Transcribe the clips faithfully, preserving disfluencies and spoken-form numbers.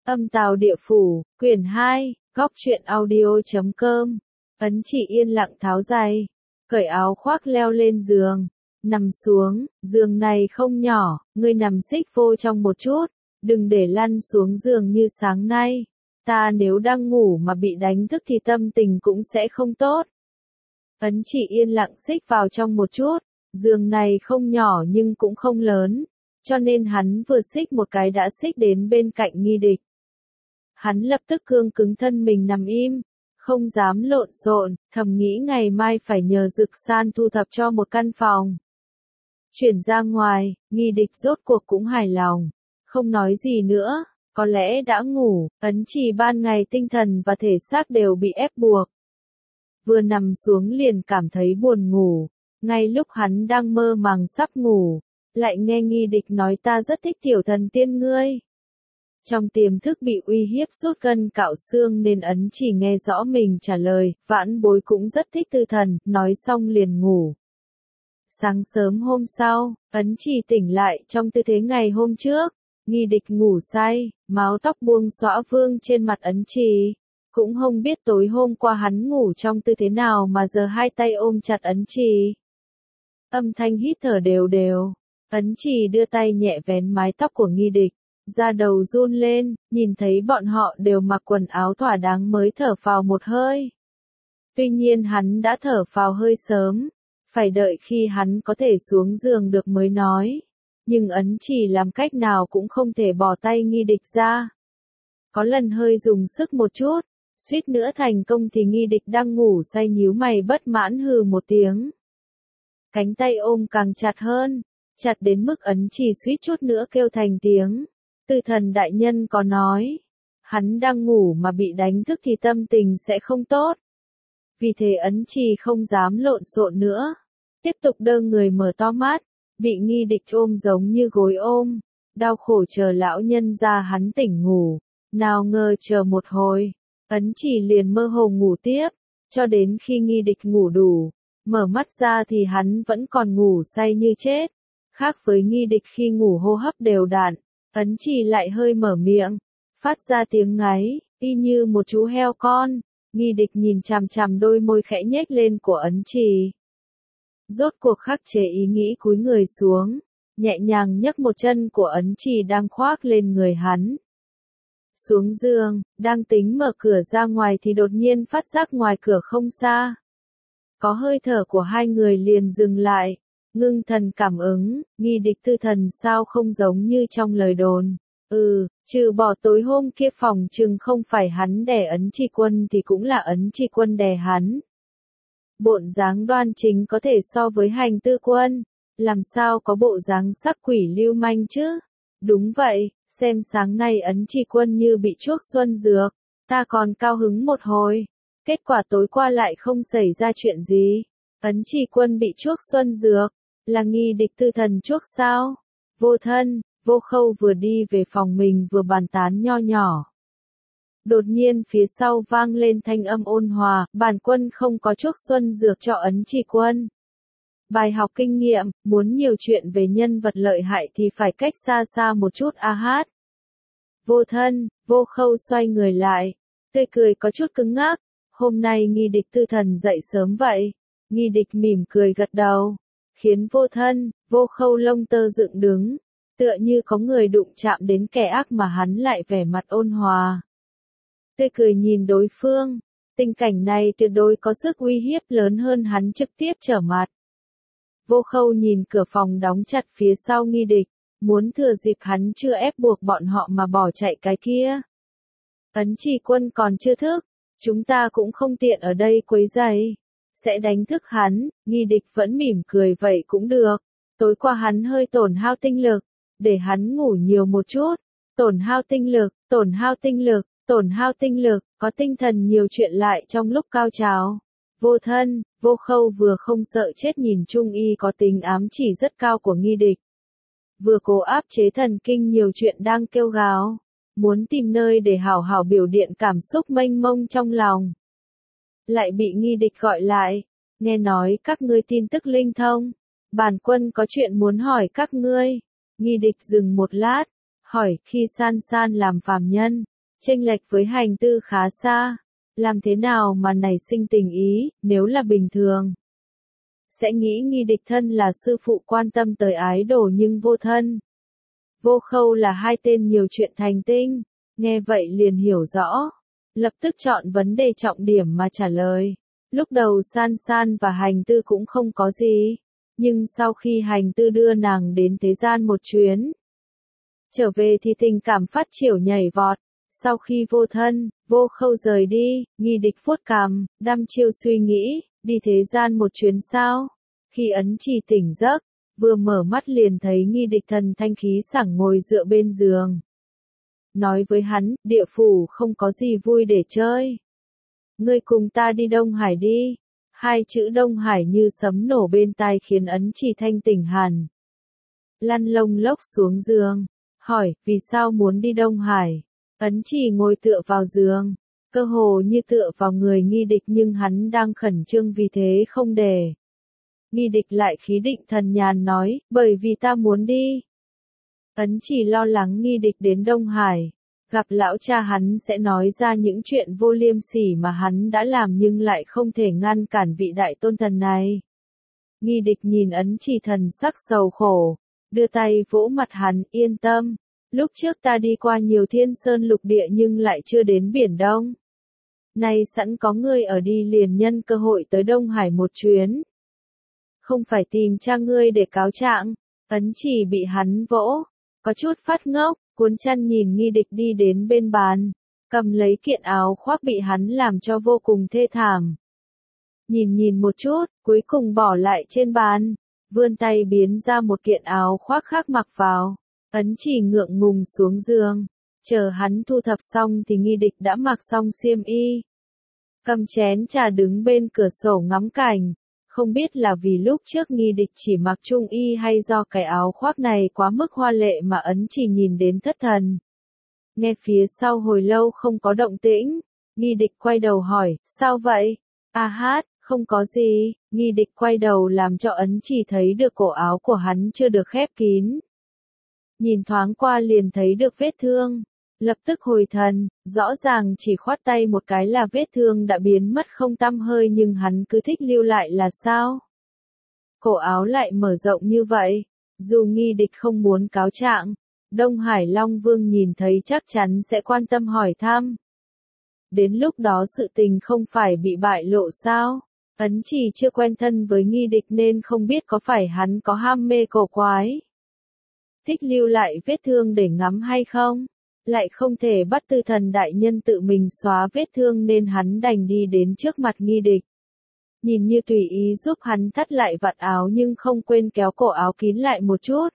Âm Tào Địa Phủ, quyển hai, góc truyện audio chấm com. Ấn Chỉ yên lặng tháo giày, cởi áo khoác leo lên giường, nằm xuống, giường này không nhỏ, ngươi nằm xích vô trong một chút, đừng để lăn xuống giường như sáng nay. Ta nếu đang ngủ mà bị đánh thức thì tâm tình cũng sẽ không tốt. Ấn Chỉ yên lặng xích vào trong một chút, giường này không nhỏ nhưng cũng không lớn, cho nên hắn vừa xích một cái đã xích đến bên cạnh Nghi Địch. Hắn lập tức cương cứng thân mình nằm im, không dám lộn xộn, thầm nghĩ ngày mai phải nhờ Dực San thu thập cho một căn phòng. Chuyển ra ngoài, Nghi Địch rốt cuộc cũng hài lòng, không nói gì nữa, có lẽ đã ngủ. Ấn Chỉ ban ngày tinh thần và thể xác đều bị ép buộc. Vừa nằm xuống liền cảm thấy buồn ngủ, ngay lúc hắn đang mơ màng sắp ngủ, lại nghe Nghi Địch nói ta rất thích tiểu thần tiên ngươi. Trong tiềm thức bị uy hiếp sút gân cạo xương nên Ấn Chỉ nghe rõ mình trả lời, vãn bối cũng rất thích tư thần, nói xong liền ngủ. Sáng sớm hôm sau, Ấn Chỉ tỉnh lại trong tư thế ngày hôm trước, Nghi Địch ngủ say, mái tóc buông xõa vương trên mặt Ấn Chỉ. Cũng không biết tối hôm qua hắn ngủ trong tư thế nào mà giờ hai tay ôm chặt Ấn Chỉ. Âm thanh hít thở đều đều, Ấn Chỉ đưa tay nhẹ vén mái tóc của Nghi Địch. Da đầu run lên, nhìn thấy bọn họ đều mặc quần áo thỏa đáng mới thở phào một hơi. Tuy nhiên hắn đã thở phào hơi sớm, phải đợi khi hắn có thể xuống giường được mới nói. Nhưng Ấn Chỉ làm cách nào cũng không thể bỏ tay Nghi Địch ra. Có lần hơi dùng sức một chút, suýt nữa thành công thì Nghi Địch đang ngủ say nhíu mày bất mãn hừ một tiếng. Cánh tay ôm càng chặt hơn, chặt đến mức Ấn Chỉ suýt chút nữa kêu thành tiếng. Tư thần đại nhân có nói, hắn đang ngủ mà bị đánh thức thì tâm tình sẽ không tốt. Vì thế Ấn Chỉ không dám lộn xộn nữa, tiếp tục đơ người mở to mắt, bị Nghi Địch ôm giống như gối ôm, đau khổ chờ lão nhân ra hắn tỉnh ngủ. Nào ngờ chờ một hồi, Ấn Chỉ liền mơ hồ ngủ tiếp, cho đến khi Nghi Địch ngủ đủ, mở mắt ra thì hắn vẫn còn ngủ say như chết. Khác với Nghi Địch khi ngủ hô hấp đều đặn, Ấn Chỉ lại hơi mở miệng, phát ra tiếng ngáy, y như một chú heo con. Nghi Địch nhìn chằm chằm đôi môi khẽ nhếch lên của Ấn Chỉ. Rốt cuộc khắc chế ý nghĩ cúi người xuống, nhẹ nhàng nhấc một chân của Ấn Chỉ đang khoác lên người hắn. Xuống giường, đang tính mở cửa ra ngoài thì đột nhiên phát giác ngoài cửa không xa. Có hơi thở của hai người liền dừng lại. Ngưng thần cảm ứng, Nghi Địch tư thần sao không giống như trong lời đồn. Ừ, trừ bỏ tối hôm kia phòng chừng không phải hắn đè Ấn Chỉ Quân thì cũng là Ấn Chỉ Quân đè hắn. Bộn dáng đoan chính có thể so với Hành Tư Quân, làm sao có bộ dáng sắc quỷ lưu manh chứ? Đúng vậy, xem sáng nay Ấn Chỉ Quân như bị chuốc xuân dược, ta còn cao hứng một hồi, kết quả tối qua lại không xảy ra chuyện gì. Ấn Chỉ Quân bị chuốc xuân dược, là Nghi Địch tư thần chuốc sao? Vô Thân, Vô Khâu vừa đi về phòng mình vừa bàn tán nho nhỏ. Đột nhiên phía sau vang lên thanh âm ôn hòa, bản quân không có chuốc xuân dược cho Ấn Chỉ Quân. Bài học kinh nghiệm, muốn nhiều chuyện về nhân vật lợi hại thì phải cách xa xa một chút a hát. Vô Thân, Vô Khâu xoay người lại, tươi cười có chút cứng ngắc, hôm nay Nghi Địch tư thần dậy sớm vậy. Nghi Địch mỉm cười gật đầu, khiến Vô Thân, Vô Khâu lông tơ dựng đứng, tựa như có người đụng chạm đến kẻ ác mà hắn lại vẻ mặt ôn hòa. Tươi cười nhìn đối phương, tình cảnh này tuyệt đối có sức uy hiếp lớn hơn hắn trực tiếp trở mặt. Vô Khâu nhìn cửa phòng đóng chặt phía sau Nghi Địch, muốn thừa dịp hắn chưa ép buộc bọn họ mà bỏ chạy cái kia. Ấn Chỉ Quân còn chưa thức, chúng ta cũng không tiện ở đây quấy rầy, sẽ đánh thức hắn. Nghi Địch vẫn mỉm cười vậy cũng được, tối qua hắn hơi tổn hao tinh lực, để hắn ngủ nhiều một chút. Tổn hao tinh lực, tổn hao tinh lực, tổn hao tinh lực, có tinh thần nhiều chuyện lại trong lúc cao trào. Vô Thân, Vô Khâu vừa không sợ chết nhìn Trung Y có tính ám chỉ rất cao của Nghi Địch, vừa cố áp chế thần kinh nhiều chuyện đang kêu gào, muốn tìm nơi để hảo hảo biểu điện cảm xúc mênh mông trong lòng. Lại bị Nghi Địch gọi lại, nghe nói các ngươi tin tức linh thông, bản quân có chuyện muốn hỏi các ngươi. Nghi Địch dừng một lát, hỏi khi San San làm phàm nhân, chênh lệch với hành tư khá xa. Làm thế nào mà nảy sinh tình ý, nếu là bình thường? Sẽ nghĩ Nghi Địch thân là sư phụ quan tâm tới ái đồ nhưng Vô Thân, Vô Khâu là hai tên nhiều chuyện thành tinh. Nghe vậy liền hiểu rõ. Lập tức chọn vấn đề trọng điểm mà trả lời. Lúc đầu San San và Hành Tư cũng không có gì. Nhưng sau khi Hành Tư đưa nàng đến thế gian một chuyến, trở về thì tình cảm phát triển nhảy vọt. Sau khi Vô Thân, Vô Khâu rời đi, Nghi Địch vuốt cằm, đăm chiêu suy nghĩ, đi thế gian một chuyến sao? Khi Ấn Trì tỉnh giấc, vừa mở mắt liền thấy Nghi Địch thần thanh khí sảng ngồi dựa bên giường. Nói với hắn, địa phủ không có gì vui để chơi. Ngươi cùng ta đi Đông Hải đi. Hai chữ Đông Hải như sấm nổ bên tai khiến Ấn Trì thanh tỉnh hẳn. Lăn lông lốc xuống giường, hỏi, vì sao muốn đi Đông Hải? Ấn Trì ngồi tựa vào giường, cơ hồ như tựa vào người Nghi Địch nhưng hắn đang khẩn trương vì thế không để. Nghi Địch lại khí định thần nhàn nói, bởi vì ta muốn đi. Ấn Trì lo lắng Nghi Địch đến Đông Hải, gặp lão cha hắn sẽ nói ra những chuyện vô liêm sỉ mà hắn đã làm nhưng lại không thể ngăn cản vị đại tôn thần này. Nghi Địch nhìn Ấn Trì thần sắc sầu khổ, đưa tay vỗ mặt hắn, yên tâm. Lúc trước ta đi qua nhiều thiên sơn lục địa nhưng lại chưa đến Biển Đông. Nay sẵn có ngươi ở đi liền nhân cơ hội tới Đông Hải một chuyến. Không phải tìm cha ngươi để cáo trạng. Ấn Trì bị hắn vỗ, có chút phát ngốc, cuốn chăn nhìn Nghi Địch đi đến bên bàn, cầm lấy kiện áo khoác bị hắn làm cho vô cùng thê thảm. Nhìn nhìn một chút, cuối cùng bỏ lại trên bàn, vươn tay biến ra một kiện áo khoác khác mặc vào. Ấn Trì ngượng ngùng xuống giường, chờ hắn thu thập xong thì Nghi Địch đã mặc xong xiêm y. Cầm chén trà đứng bên cửa sổ ngắm cảnh, không biết là vì lúc trước Nghi Địch chỉ mặc trung y hay do cái áo khoác này quá mức hoa lệ mà Ấn Trì nhìn đến thất thần. Nghe phía sau hồi lâu không có động tĩnh, Nghi Địch quay đầu hỏi, sao vậy? A hát, không có gì. Nghi Địch quay đầu làm cho Ấn Trì thấy được cổ áo của hắn chưa được khép kín. Nhìn thoáng qua liền thấy được vết thương, lập tức hồi thần, rõ ràng chỉ khoát tay một cái là vết thương đã biến mất không tăm hơi nhưng hắn cứ thích lưu lại là sao? Cổ áo lại mở rộng như vậy, dù Nghi Địch không muốn cáo trạng, Đông Hải Long Vương nhìn thấy chắc chắn sẽ quan tâm hỏi thăm. Đến lúc đó sự tình không phải bị bại lộ sao? Ấn Trì chưa quen thân với Nghi Địch nên không biết có phải hắn có ham mê cổ quái. Thích lưu lại vết thương để ngắm hay không? Lại không thể bắt Tư Thần đại nhân tự mình xóa vết thương nên hắn đành đi đến trước mặt Nghi Địch. Nhìn như tùy ý giúp hắn thắt lại vạt áo nhưng không quên kéo cổ áo kín lại một chút.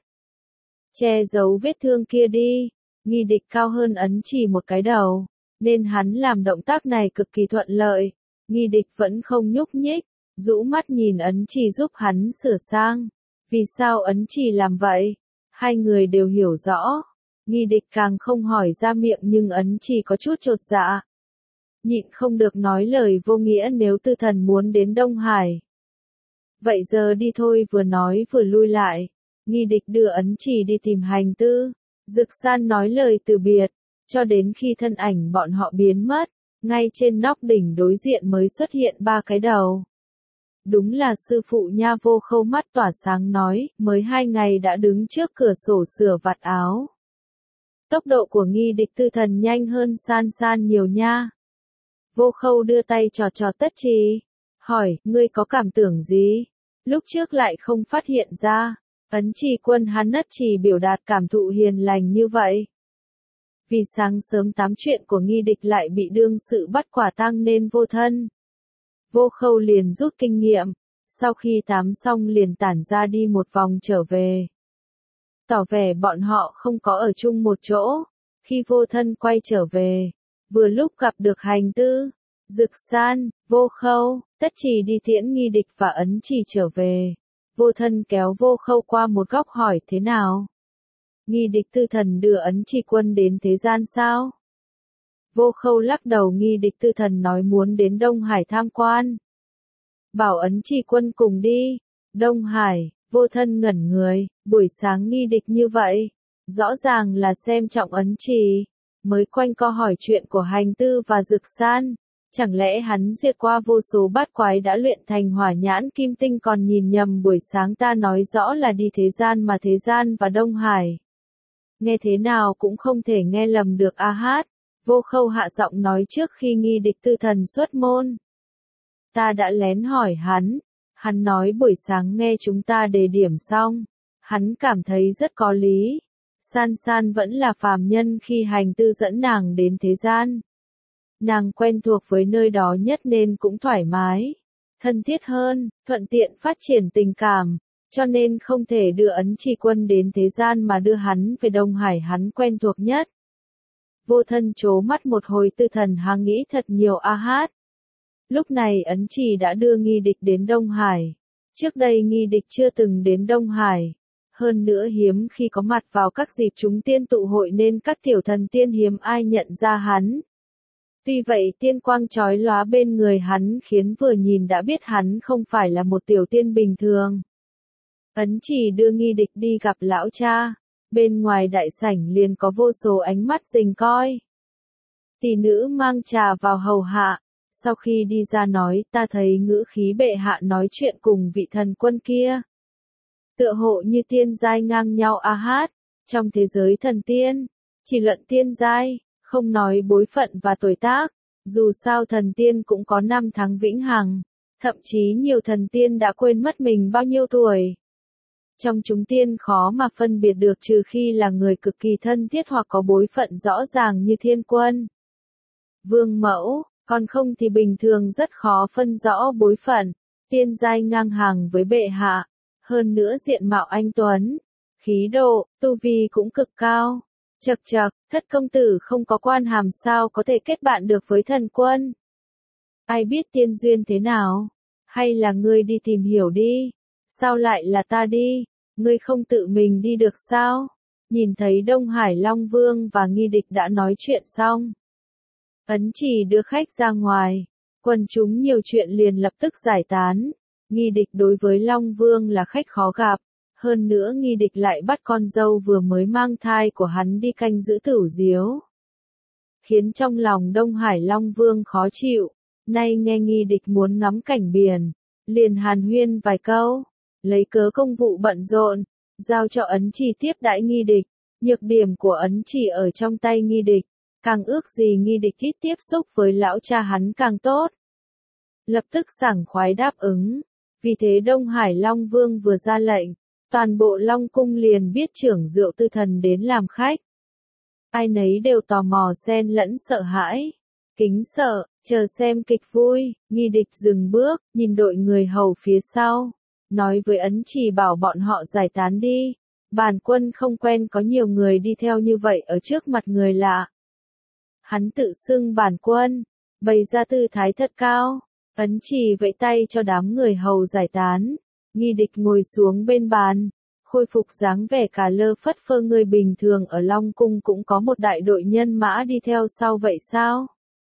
Che giấu vết thương kia đi. Nghi Địch cao hơn Ấn Trì một cái đầu, nên hắn làm động tác này cực kỳ thuận lợi. Nghi Địch vẫn không nhúc nhích, rũ mắt nhìn Ấn Trì giúp hắn sửa sang. Vì sao Ấn Trì làm vậy? Hai người đều hiểu rõ. Nghi Địch càng không hỏi ra miệng nhưng Ấn Trì có chút chột dạ. Nhịn không được nói lời vô nghĩa nếu Tư Thần muốn đến Đông Hải. Vậy giờ đi thôi, vừa nói vừa lui lại. Nghi Địch đưa Ấn Trì đi tìm Hành Tư. Dực San nói lời từ biệt, cho đến khi thân ảnh bọn họ biến mất, ngay trên nóc đỉnh đối diện mới xuất hiện ba cái đầu. Đúng là sư phụ nha. Vô Khâu mắt tỏa sáng nói, mới hai ngày đã đứng trước cửa sổ sửa vạt áo. Tốc độ của Nghi Địch Tư Thần nhanh hơn San San nhiều nha. Vô Khâu đưa tay trò trò Tất Trì, hỏi, ngươi có cảm tưởng gì? Lúc trước lại không phát hiện ra. Ấn Trì quân hắn Nất Trì biểu đạt cảm thụ hiền lành như vậy. Vì sáng sớm tám chuyện của Nghi Địch lại bị đương sự bắt quả tang nên vô thân. Vô Khâu liền rút kinh nghiệm, sau khi tắm xong liền tản ra đi một vòng trở về. Tỏ vẻ bọn họ không có ở chung một chỗ. Khi vô thân quay trở về, vừa lúc gặp được Hành Tư, Dực San, Vô Khâu, Tất Trì đi tiễn Nghi Địch và Ấn Trì trở về. Vô thân kéo Vô Khâu qua một góc hỏi thế nào? Nghi Địch Tư Thần đưa Ấn Trì quân đến thế gian sao? Vô Khâu lắc đầu. Nghi Địch Tư Thần nói muốn đến Đông Hải tham quan. Bảo Ấn Trì quân cùng đi. Đông Hải, vô thân ngẩn người, buổi sáng Nghi Địch như vậy. Rõ ràng là xem trọng Ấn Trì. mới quanh co hỏi chuyện của Hành Tư và Dực San. Chẳng lẽ hắn duyệt qua vô số bát quái đã luyện thành hỏa nhãn kim tinh còn nhìn nhầm buổi sáng ta nói rõ là đi thế gian mà thế gian và Đông Hải. Nghe thế nào cũng không thể nghe lầm được a hát. Vô Khâu hạ giọng nói trước khi Nghi Địch tư thần xuất môn. Ta đã lén hỏi hắn. Hắn nói buổi sáng nghe chúng ta đề điểm xong. Hắn cảm thấy rất có lý. San San vẫn là phàm nhân khi Hành Tư dẫn nàng đến thế gian. Nàng quen thuộc với nơi đó nhất nên cũng thoải mái, thân thiết hơn, thuận tiện phát triển tình cảm, cho nên không thể đưa Ấn Chỉ Quân đến thế gian mà đưa hắn về Đông Hải hắn quen thuộc nhất. Vô Thân trố mắt một hồi tư thần hà nghĩ thật nhiều a hát. Lúc này Ấn Chỉ đã đưa Nghi Địch đến Đông Hải. Trước đây Nghi Địch chưa từng đến Đông Hải. Hơn nữa hiếm khi có mặt vào các dịp chúng tiên tụ hội nên các tiểu thần tiên hiếm ai nhận ra hắn. Vì vậy tiên quang chói lóa bên người hắn khiến vừa nhìn đã biết hắn không phải là một tiểu tiên bình thường. Ấn Chỉ đưa Nghi Địch đi gặp lão cha. Bên ngoài đại sảnh liền có vô số ánh mắt rình coi. Tỷ nữ mang trà vào hầu hạ. Sau khi đi ra nói ta thấy ngữ khí bệ hạ nói chuyện cùng vị thần quân kia. Tựa hộ như tiên giai ngang nhau a hát. Trong thế giới thần tiên, chỉ luận tiên giai, không nói bối phận và tuổi tác. Dù sao thần tiên cũng có năm tháng vĩnh hằng. Thậm chí nhiều thần tiên đã quên mất mình bao nhiêu tuổi. Trong chúng tiên khó mà phân biệt được trừ khi là người cực kỳ thân thiết hoặc có bối phận rõ ràng như thiên quân, vương mẫu, còn không thì bình thường rất khó phân rõ bối phận. Tiên giai ngang hàng với bệ hạ, hơn nữa diện mạo anh tuấn, khí độ, tu vi cũng cực cao. Chậc chậc, thất công tử không có quan hàm sao có thể kết bạn được với thần quân? Ai biết tiên duyên thế nào? Hay là ngươi đi tìm hiểu đi? Sao lại là ta đi? Ngươi không tự mình đi được sao? Nhìn thấy Đông Hải Long Vương và Nghi Địch đã nói chuyện xong. Ấn Chỉ đưa khách ra ngoài. Quần chúng nhiều chuyện liền lập tức giải tán. Nghi Địch đối với Long Vương là khách khó gặp. Hơn nữa Nghi Địch lại bắt con dâu vừa mới mang thai của hắn đi canh giữ Tửu Diếu. Khiến trong lòng Đông Hải Long Vương khó chịu. Nay nghe Nghi Địch muốn ngắm cảnh biển. Liền hàn huyên vài câu. Lấy cớ công vụ bận rộn. Giao cho Ấn Chỉ tiếp đãi Nghi Địch. Nhược điểm của Ấn Chỉ ở trong tay Nghi Địch. Càng ước gì Nghi Địch ít tiếp xúc với lão cha hắn càng tốt. Lập tức sảng khoái đáp ứng. Vì thế Đông Hải Long Vương vừa ra lệnh. Toàn bộ Long Cung liền biết trưởng rượu tư thần đến làm khách. Ai nấy đều tò mò xen lẫn sợ hãi. Kính sợ, chờ xem kịch vui. Nghi Địch dừng bước, nhìn đội người hầu phía sau. Nói với Ấn Chỉ bảo bọn họ giải tán đi. Bản quân không quen có nhiều người đi theo như vậy ở trước mặt người lạ. Hắn tự xưng bản quân, bày ra tư thái thật cao. Ấn Chỉ vẫy tay cho đám người hầu giải tán. Nghi Địch ngồi xuống bên bàn, khôi phục dáng vẻ cả lơ phất phơ người bình thường ở Long Cung cũng có một đại đội nhân mã đi theo sau vậy sao?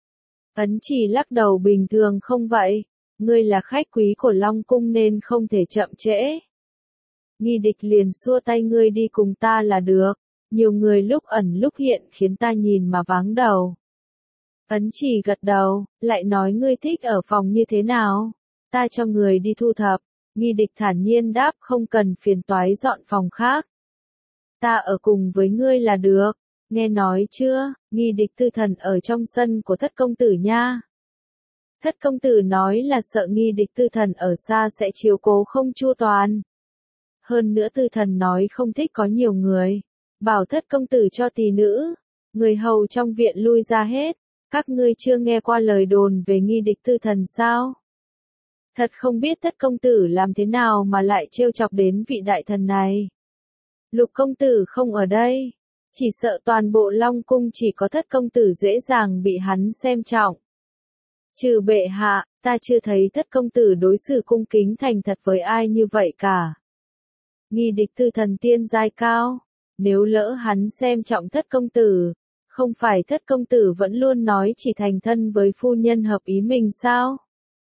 Ấn Chỉ lắc đầu bình thường không vậy, ngươi là khách quý của Long Cung nên không thể chậm trễ. Nghi Địch liền xua tay ngươi đi cùng ta là được, nhiều người lúc ẩn lúc hiện khiến ta nhìn mà váng đầu. Ấn Chỉ gật đầu, lại nói ngươi thích ở phòng như thế nào, ta cho người đi thu thập. Nghi Địch thản nhiên đáp không cần phiền toái dọn phòng khác. Ta ở cùng với ngươi là được, nghe nói chưa, Nghi Địch tư thần ở trong sân của thất công tử nha. Thất công tử nói là sợ Nghi Địch tư thần ở xa sẽ chiếu cố không chu toàn. Hơn nữa tư thần nói không thích có nhiều người, bảo thất công tử cho tỷ nữ, người hầu trong viện lui ra hết, các ngươi chưa nghe qua lời đồn về Nghi Địch tư thần sao? Thật không biết thất công tử làm thế nào mà lại trêu chọc đến vị đại thần này. Lục công tử không ở đây. Chỉ sợ toàn bộ Long Cung chỉ có thất công tử dễ dàng bị hắn xem trọng. Trừ bệ hạ, ta chưa thấy thất công tử đối xử cung kính thành thật với ai như vậy cả. Nghi Địch tư thần tiên giai cao. Nếu lỡ hắn xem trọng thất công tử, không phải thất công tử vẫn luôn nói chỉ thành thân với phu nhân hợp ý mình sao?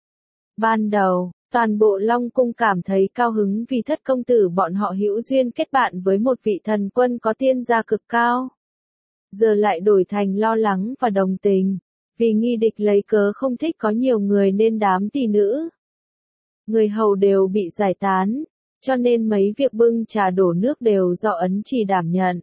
Ban đầu, toàn bộ Long Cung cảm thấy cao hứng vì thất công tử bọn họ hữu duyên kết bạn với một vị thần quân có tiên gia cực cao. giờ lại đổi thành lo lắng và đồng tình. Vì Nghi Địch lấy cớ không thích có nhiều người nên đám tỷ nữ, người hầu đều bị giải tán, cho nên mấy việc bưng trà đổ nước đều do Ấn Trì đảm nhận.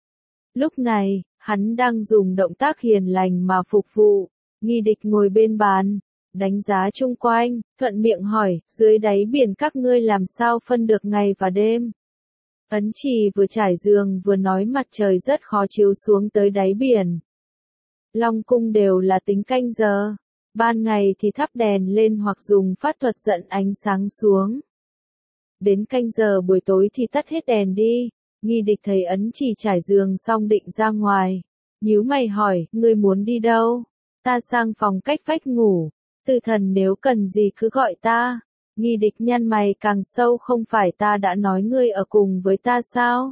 Lúc này, hắn đang dùng động tác hiền lành mà phục vụ, Nghi Địch ngồi bên bàn, đánh giá chung quanh, thuận miệng hỏi, dưới đáy biển các ngươi làm sao phân được ngày và đêm? Ấn Trì vừa trải giường vừa nói mặt trời rất khó chiếu xuống tới đáy biển. Long cung đều là tính canh giờ, ban ngày thì thắp đèn lên hoặc dùng pháp thuật dẫn ánh sáng xuống. Đến canh giờ buổi tối thì tắt hết đèn đi. Nghi Địch thấy Ấn Trì trải giường xong định ra ngoài, nhíu mày hỏi, ngươi muốn đi đâu? Ta sang phòng cách vách ngủ, Từ Thần nếu cần gì cứ gọi ta. Nghi Địch nhăn mày càng sâu, không phải ta đã nói ngươi ở cùng với ta sao?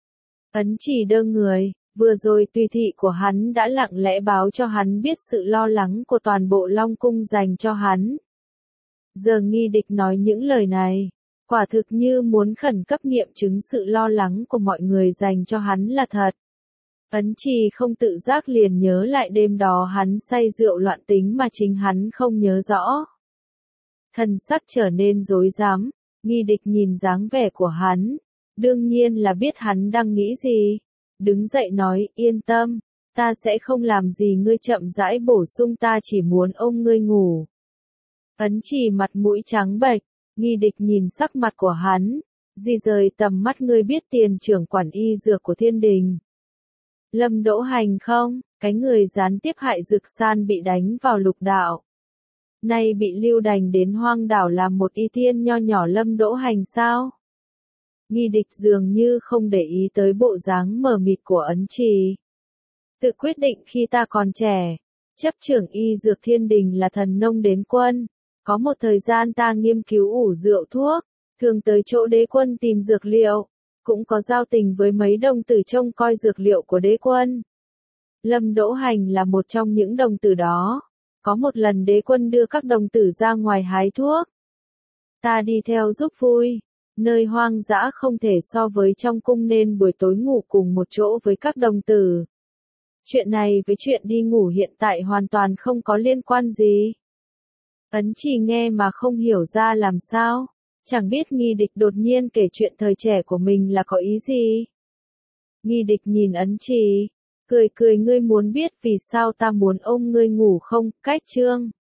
Ấn Trì đơ người, vừa rồi tùy thị của hắn đã lặng lẽ báo cho hắn biết sự lo lắng của toàn bộ Long Cung dành cho hắn. Giờ Nghi Địch nói những lời này, quả thực như muốn khẩn cấp nghiệm chứng sự lo lắng của mọi người dành cho hắn là thật. Ấn Trì không tự giác liền nhớ lại đêm đó hắn say rượu loạn tính mà chính hắn không nhớ rõ. Thần sắc trở nên rối rắm, Nghi Địch nhìn dáng vẻ của hắn, đương nhiên là biết hắn đang nghĩ gì. Đứng dậy nói, yên tâm, ta sẽ không làm gì ngươi, chậm rãi bổ sung, ta chỉ muốn ôm ngươi ngủ. Ấn Trì mặt mũi trắng bệch, Nghi Địch nhìn sắc mặt của hắn, di rời tầm mắt, ngươi biết tiền trưởng quản y dược của Thiên Đình Lâm Đỗ Hành không? Cái người gián tiếp hại Dực San bị đánh vào lục đạo, nay bị lưu đày đến hoang đảo làm một y tiên nho nhỏ Lâm Đỗ Hành sao? Nghi Địch dường như không để ý tới bộ dáng mờ mịt của Ấn Trì. Tự quyết định khi ta còn trẻ, chấp trưởng y dược Thiên Đình là thần nông đến quân. Có một thời gian ta nghiên cứu ủ rượu thuốc, thường tới chỗ đế quân tìm dược liệu, cũng có giao tình với mấy đồng tử trông coi dược liệu của đế quân. Lâm Đỗ Hành là một trong những đồng tử đó. Có một lần đế quân đưa các đồng tử ra ngoài hái thuốc. Ta đi theo giúp vui. Nơi hoang dã không thể so với trong cung nên buổi tối ngủ cùng một chỗ với các đồng tử. Chuyện này với chuyện đi ngủ hiện tại hoàn toàn không có liên quan gì. Ấn Trì nghe mà không hiểu ra làm sao. Chẳng biết Nghi Địch đột nhiên kể chuyện thời trẻ của mình là có ý gì. Nghi Địch nhìn Ấn Trì, cười cười, ngươi muốn biết vì sao ta muốn ôm ngươi ngủ không? Cách chương